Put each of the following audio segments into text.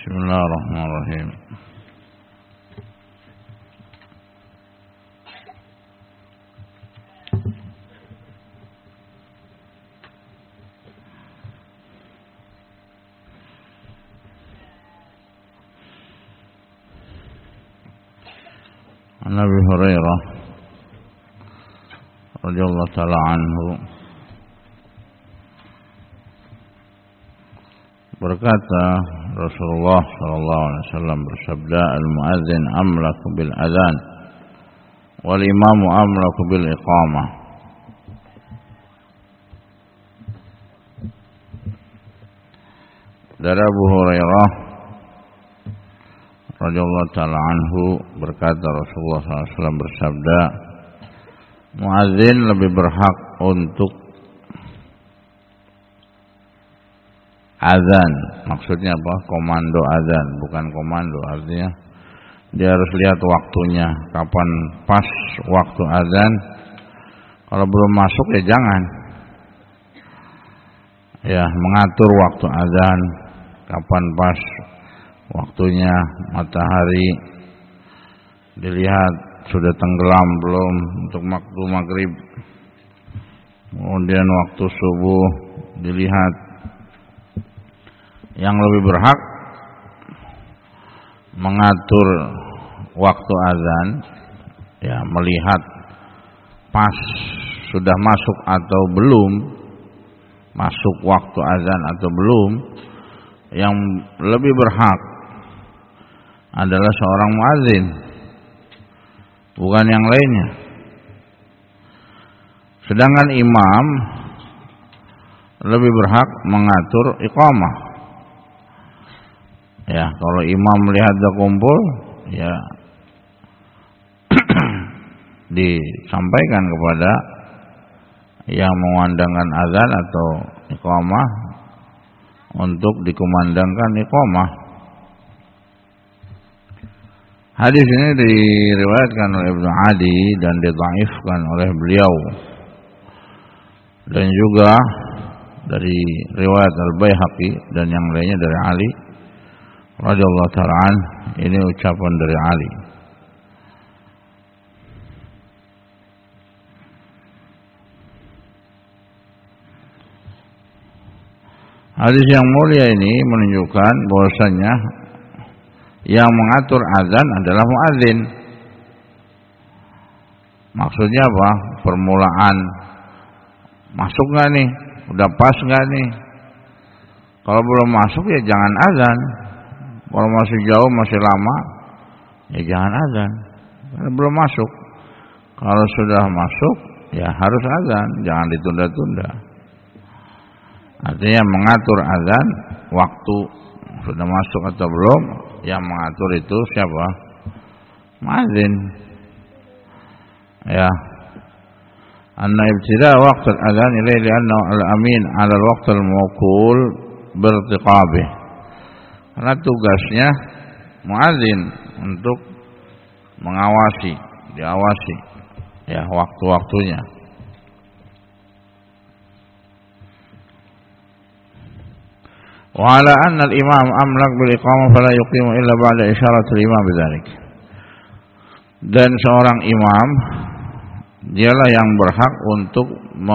Bismillahirrahmanirrahim. An Abi Hurairah radhiyallahu ta'ala anhu berkata, Rasulullah sallallahu alaihi wasallam bersabda, al-muadzin amlaku bil adzan wal imamu amlaku bil iqamah. Dari Abu Hurairah radhiyallahu ta'ala anhu berkata, Rasulullah sallallahu alaihi wasallam bersabda, muadzin lebih berhak untuk azan. Maksudnya apa? Komando azan, bukan komando. Artinya dia harus lihat waktunya, kapan pas waktu azan. Kalau belum masuk ya jangan. Ya, mengatur waktu azan, kapan pas waktunya, matahari dilihat sudah tenggelam belum untuk waktu maghrib. Kemudian waktu subuh dilihat. Yang lebih berhak mengatur waktu azan, ya, melihat pas sudah masuk atau belum, masuk waktu azan atau belum. Yang lebih berhak adalah seorang muadzin, bukan yang lainnya. Sedangkan imam lebih berhak mengatur iqamah. Ya, kalau imam melihat dah kumpul, ya disampaikan kepada yang mengumandangkan azan atau iqamah untuk dikumandangkan iqamah. Hadis ini diriwayatkan oleh Ibnu Adi dan didhaifkan oleh beliau. Dan juga dari riwayat Al-Baihaqi dan yang lainnya dari Ali radhiyallahu ta'ala an. Ini ucapan dari Ali. Hadis yang mulia ini menunjukkan bahwasanya yang mengatur azan adalah muadzin. Maksudnya apa? Permulaan masuk nggak nih? Udah pas nggak nih? Kalau belum masuk ya jangan azan. Kalau masih jauh, masih lama, ya jangan azan. Karena belum masuk. Kalau sudah masuk, ya harus azan. Jangan ditunda-tunda. Artinya mengatur azan, waktu sudah masuk atau belum, yang mengatur itu siapa? Muadzin. Ya. Anna ibtida waqt al-adhan ilaihi li'annahu al-amin 'ala al-waqt al-mawqul birtiqabih. Karena tugasnya muadzin untuk mengawasi, diawasi ya waktu-waktunya. Wa 'ala anna al-imam amlak bil iqamah fala yuqimu illa ba'da isyarat al-imam bidzalik. Dan seorang imam dialah yang berhak untuk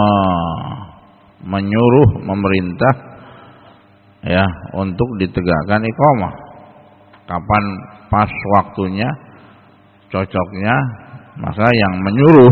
menyuruh, memerintah ya untuk ditegakkan iqamah. Kapan pas waktunya, cocoknya, maka yang menyuruh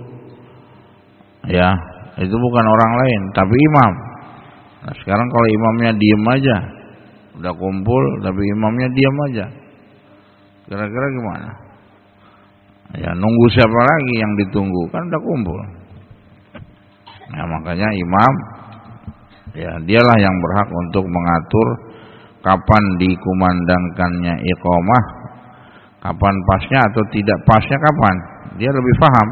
ya itu bukan orang lain tapi imam. Nah, sekarang kalau imamnya diam aja, udah kumpul tapi imamnya diam aja, kira-kira gimana? Ya nunggu siapa lagi yang ditunggu? Kan udah kumpul. Nah, makanya imam ya dialah yang berhak untuk mengatur kapan dikumandangkannya iqamah, kapan pasnya atau tidak pasnya kapan. Dia lebih paham.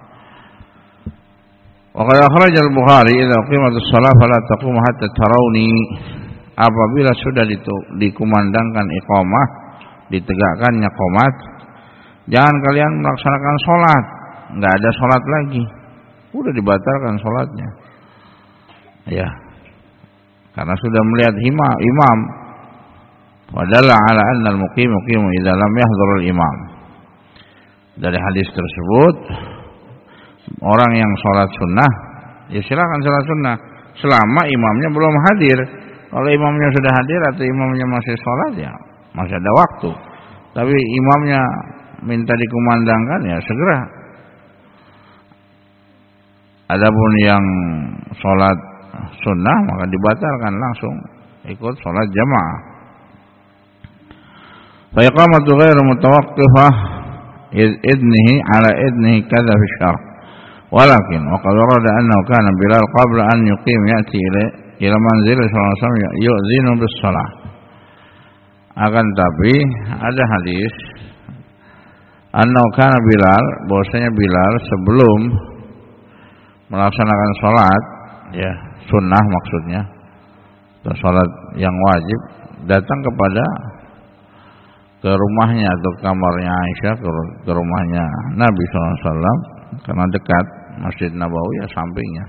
Wa qad akhraj al-Bukhari idza qimatus shalah fala taqum hatta tarawni. Apabila sudah dikumandangkan iqamah, ditegakkannya qomat, jangan kalian melaksanakan sholat. Enggak ada sholat lagi. Udah dibatalkan sholatnya. Ya. Karena sudah melihat imam. Wadalla ala anna al-muqim muqimu idza lam yahdhur al-imam. Dari hadis tersebut, orang yang sholat sunnah, ya silakan sholat sunnah selama imamnya belum hadir. Kalau imamnya sudah hadir atau imamnya masih sholat, ya masih ada waktu. Tapi imamnya minta dikumandangkan, ya segera. Adapun yang sholat sunnah maka dibatalkan, langsung ikut sholat jamaah. Fa iqamatu ghairu mutawaqqifah idnihi ala idnihi kadza fi syarh. Walakin waqad warada annahu kana Bilal qabla an yuqim ya'ti ila manzil sallallahu alaihi wasallam yu'dhinu bis shalah. Akan tapi ada hadis annahu kana Bilal, bahwasanya Bilal sebelum melaksanakan salat, ya sunnah maksudnya, atau salat yang wajib, datang ke rumahnya atau kamarnya Aisyah, ke rumahnya Nabi SAW, karena dekat Masjid Nabawi, ya sampingnya.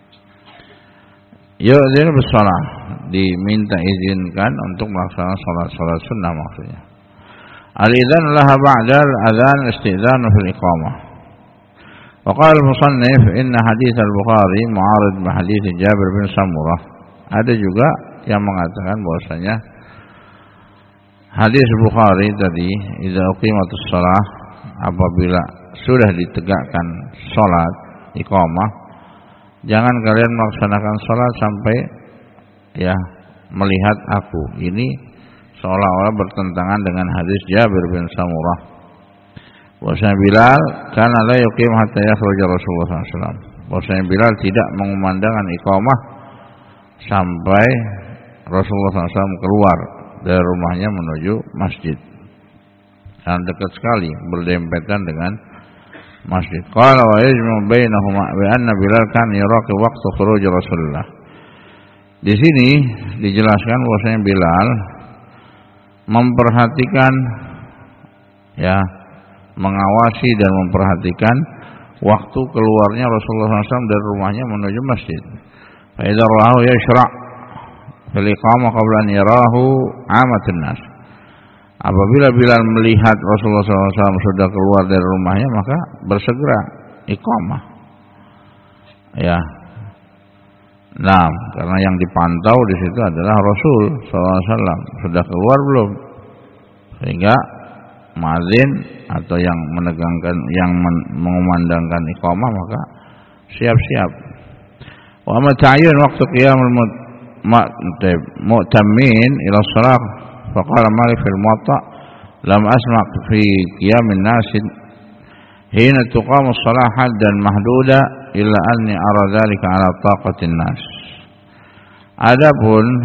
Yu'dzinu bis shalah, diminta izinkan untuk melaksanakan salat sunnah maksudnya. Al-idzan laha ba'da al-adzan istidzan fil iqamah. Wa qala al-musannif inna hadits al-Bukhari mu'arid bi hadits Jabir bin Samurah. Ada juga yang mengatakan bahwasanya hadis Bukhari tadi, idza uqimatus shalah, apabila sudah ditegakkan salat iqamah, jangan kalian melaksanakan salat sampai ya melihat aku. Ini seolah-olah bertentangan dengan hadis Jabir bin Samurah. Bahwasanya Bilal kana la yuqim hatta yakhruj Rasulullah SAW. Bahwasanya Bilal tidak mengumandangkan iqamah sampai Rasulullah SAW keluar dari rumahnya menuju masjid. Sangat dekat sekali, berdempetan dengan masjid. Qala wa yajmu bainahuma bi anna Bilal kan yuraqib waqtu khuruj Rasulullah. Di sini dijelaskan bahwasanya Bilal memperhatikan, ya, mengawasi dan memperhatikan waktu keluarnya Rasulullah SAW dari rumahnya menuju masjid. Fa idza ra'ahu yashra' fil iqamah qabla an yarahu 'amatun nas. Apabila Bilal melihat Rasulullah SAW sudah keluar dari rumahnya, maka bersegera iqamah. Ya. Nah, karena yang dipantau di situ adalah Rasul SAW, sudah keluar belum? Sehingga muadzin atau yang menegangkan, yang mengumandangkan iqamah maka siap-siap. Wa ma ta'yin waqtu qiyamul mu'tammin ila shalah faqala Malik fil Muwatta lam asma' fi qiyamin nas hina tuqamu shalah haddan mahduda illa anni ara dzalika ala taqatin nas. Adapun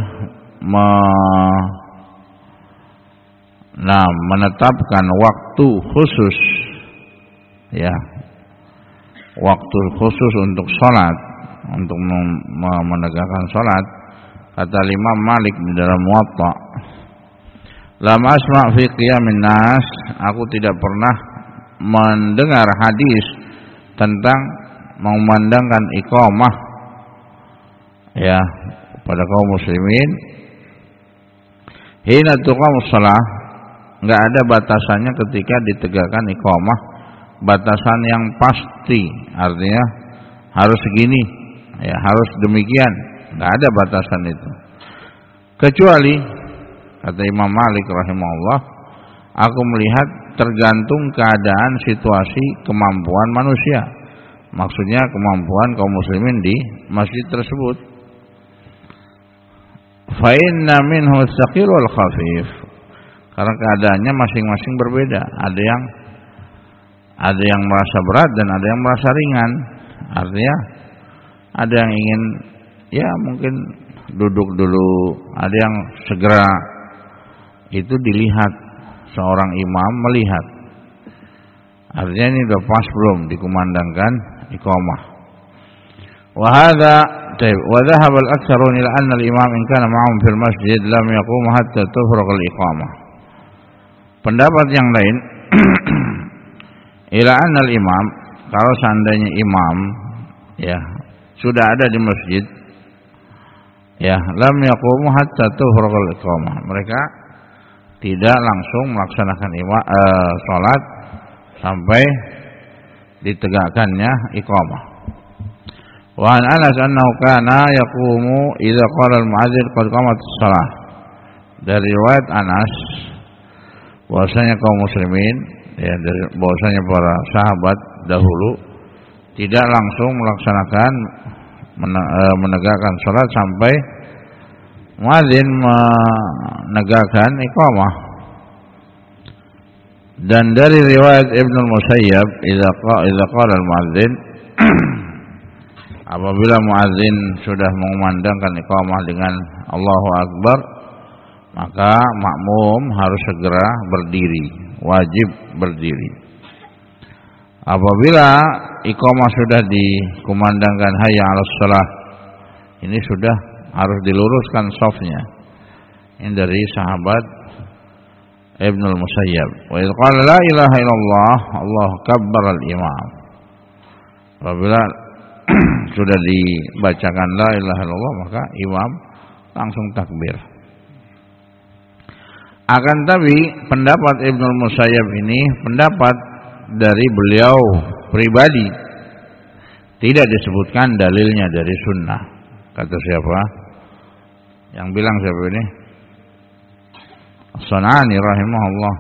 menetapkan waktu khusus, ya, waktu khusus untuk sholat, untuk menegakkan sholat, kata Imam Malik di dalam Muwatta, lam asma' fi qiyamin nas, aku tidak pernah mendengar hadis tentang mengumandangkan iqamah, ya, pada kaum muslimin hina tuqamus shalah. Enggak ada batasannya ketika ditegakkan iqamah, batasan yang pasti, artinya harus segini, ya, harus demikian, enggak ada batasan itu. Kecuali kata Imam Malik rahimahullah, aku melihat tergantung keadaan, situasi, kemampuan manusia. Maksudnya kemampuan kaum muslimin di masjid tersebut. Fa inna minhu as-saqil wal khafif. Karena keadaannya masing-masing berbeda. Ada yang merasa berat dan ada yang merasa ringan. Artinya ada yang ingin, ya mungkin duduk dulu, ada yang segera. Itu dilihat, seorang imam melihat. Artinya ini sudah pas belum dikumandangkan iqamah. Wa hadza wa dhahaba al-aktsarun ila anna al-imam in kana ma'ahum fil masjid lam yaqum hatta tufraq al-iqamah. Pendapat yang lain ila anna al-imam, kalau seandainya imam, ya, sudah ada di masjid, ya, lam yaqumu hatta tufraq al-iqamah. Mereka tidak langsung melaksanakan salat sampai ditegakkannya iqamah. Wa an Anas annahu kana yaqumu idza qala al-mu'adzin qad qamatis shalah. Dari riwayat Anas bahwasanya kaum muslimin, ya, dari bahwasanya para sahabat dahulu tidak langsung melaksanakan menegakkan salat sampai muadzin menegakkan iqamah. Dan dari riwayat Ibnu Musayyab idza qala al-muadzin apabila muadzin sudah mengumandangkan iqamah dengan Allahu Akbar, maka makmum harus segera berdiri, wajib berdiri. Apabila iqamah sudah dikumandangkan hayya 'alas shalah, ini sudah harus diluruskan shafnya. Ini dari sahabat Ibnu Musayyab. Wa idza qala la ilaha illallah Allahu kabbar al-imam. Apabila sudah dibacakan la ilaha illallah, maka imam langsung takbir. Akan tapi pendapat Ibnu Musayyab ini pendapat dari beliau pribadi, tidak disebutkan dalilnya dari sunnah. Kata siapa? Yang bilang siapa ini? As-San'ani rahimahullah.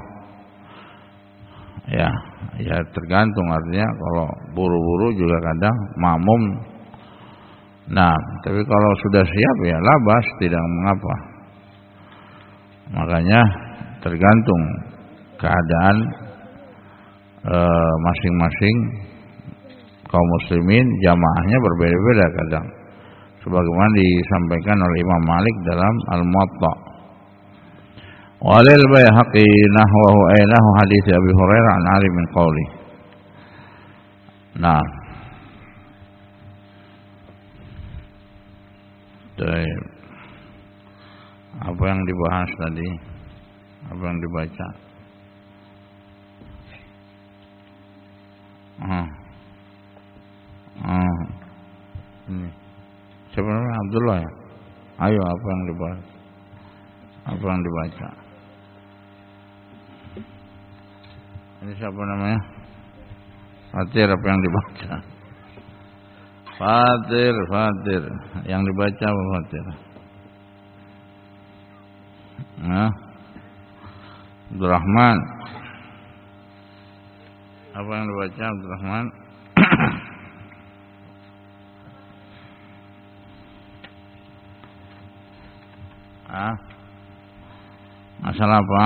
Ya tergantung, artinya kalau buru-buru juga kadang makmum. Nah, tapi kalau sudah siap ya labas, tidak mengapa. Makanya tergantung keadaan masing-masing kaum muslimin, jamaahnya berbeda-beda kadang. Sebagaimana disampaikan oleh Imam Malik dalam Al-Muwatta. Walil Baihaqi nahwahu aynahu hadits Abi Hurairah an Ali min qauli. Nah, apa yang dibahas tadi? Apa yang dibaca? Ini siapa namanya? Abdullah ya? Ayo, apa yang dibahas? Apa yang dibaca? Ini siapa namanya? Fatir, apa yang dibaca? Fatir. Yang dibaca apa Fatir? Abdurrahman. Apa yang dibaca Abdurrahman? Masalah apa?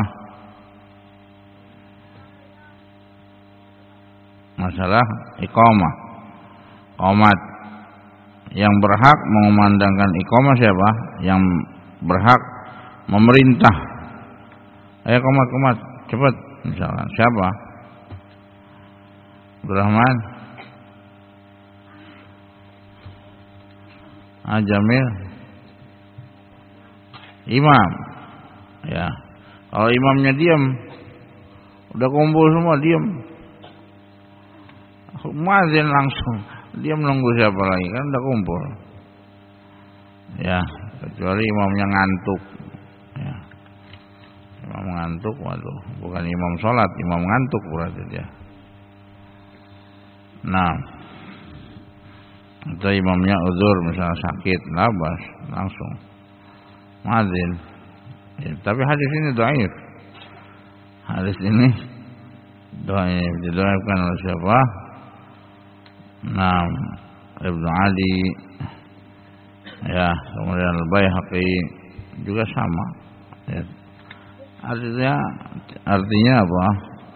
Masalah iqamah. Qomat. Yang berhak mengumandangkan iqamah siapa? Yang berhak memerintah. Ayo qomat, cepat. Misalnya siapa? Abdurrahman. Jamil. Imam. Ya. Kalau imamnya diam, udah kumpul semua diam, muadzin langsung diam, nunggu siapa lagi, kan udah kumpul. Ya, kecuali imamnya ngantuk. Ya. Imam ngantuk, waduh, bukan imam sholat, imam ngantuk berarti dia. Nah, atau imamnya uzur, misalnya sakit, labas, langsung muadzin. Ya, tapi hadis ini dhaif. Hadis ini dhaif, didhaifkan oleh siapa? Nah, Ibnu Ali, ya, kemudian Al-Baihaqi juga sama. Ya. Artinya apa?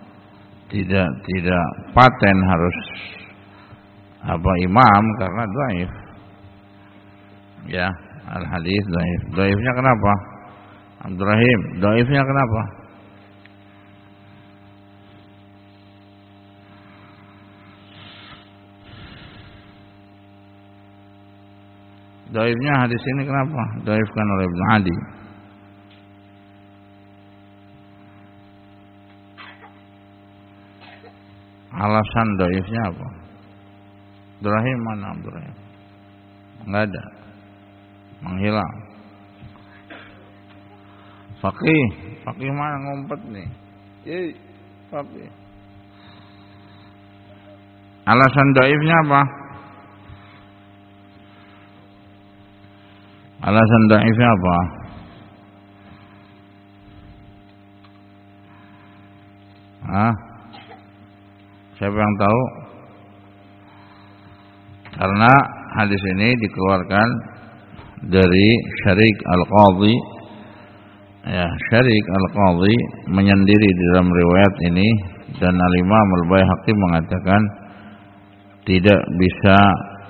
Tidak paten harus apa imam karena dhaif. Ya, al-hadis dhaif. Dhaifnya kenapa? Abdurrahim, dhaifnya kenapa? Dhaifnya hadis ini kenapa? Dhaifkan oleh Ibnu Adi. Alasan dhaifnya apa? Abdurrahim mana Abdurrahim? Enggak ada. Menghilang. Faqih mana ngumpet nih? Faqih. Alasan dhaifnya apa? Alasan dhaifnya apa? Siapa yang tahu? Karena hadis ini dikeluarkan dari Syarik Al-Qadhi. Ya, Syarik Al-Qadhi menyendiri di dalam riwayat ini, dan Al-Imam Al-Baihaqi mengatakan tidak bisa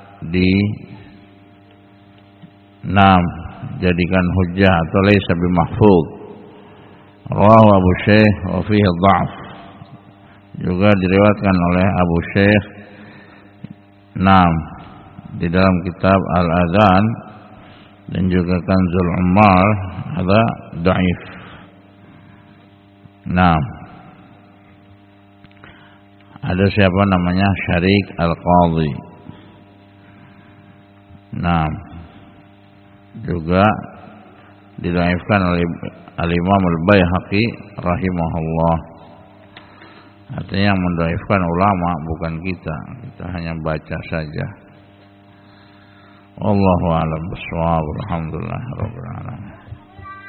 jadikan hujjah atau laisa bimahfuz. Rawahu Abu Syekh wa fihi dha'f. Juga diriwayatkan oleh Abu Syekh di dalam kitab Al-Adhan dan juga Kanzul Umar ada dhaif. Ada siapa namanya Syarik Al-Qadhi. Juga didhaifkan oleh Al-Imam Al-Baihaqi rahimahullah. Artinya yang mendhaifkan ulama, bukan kita. Kita hanya baca saja. Wallahu a'lam bishawab. Alhamdulillah rabbil alamin.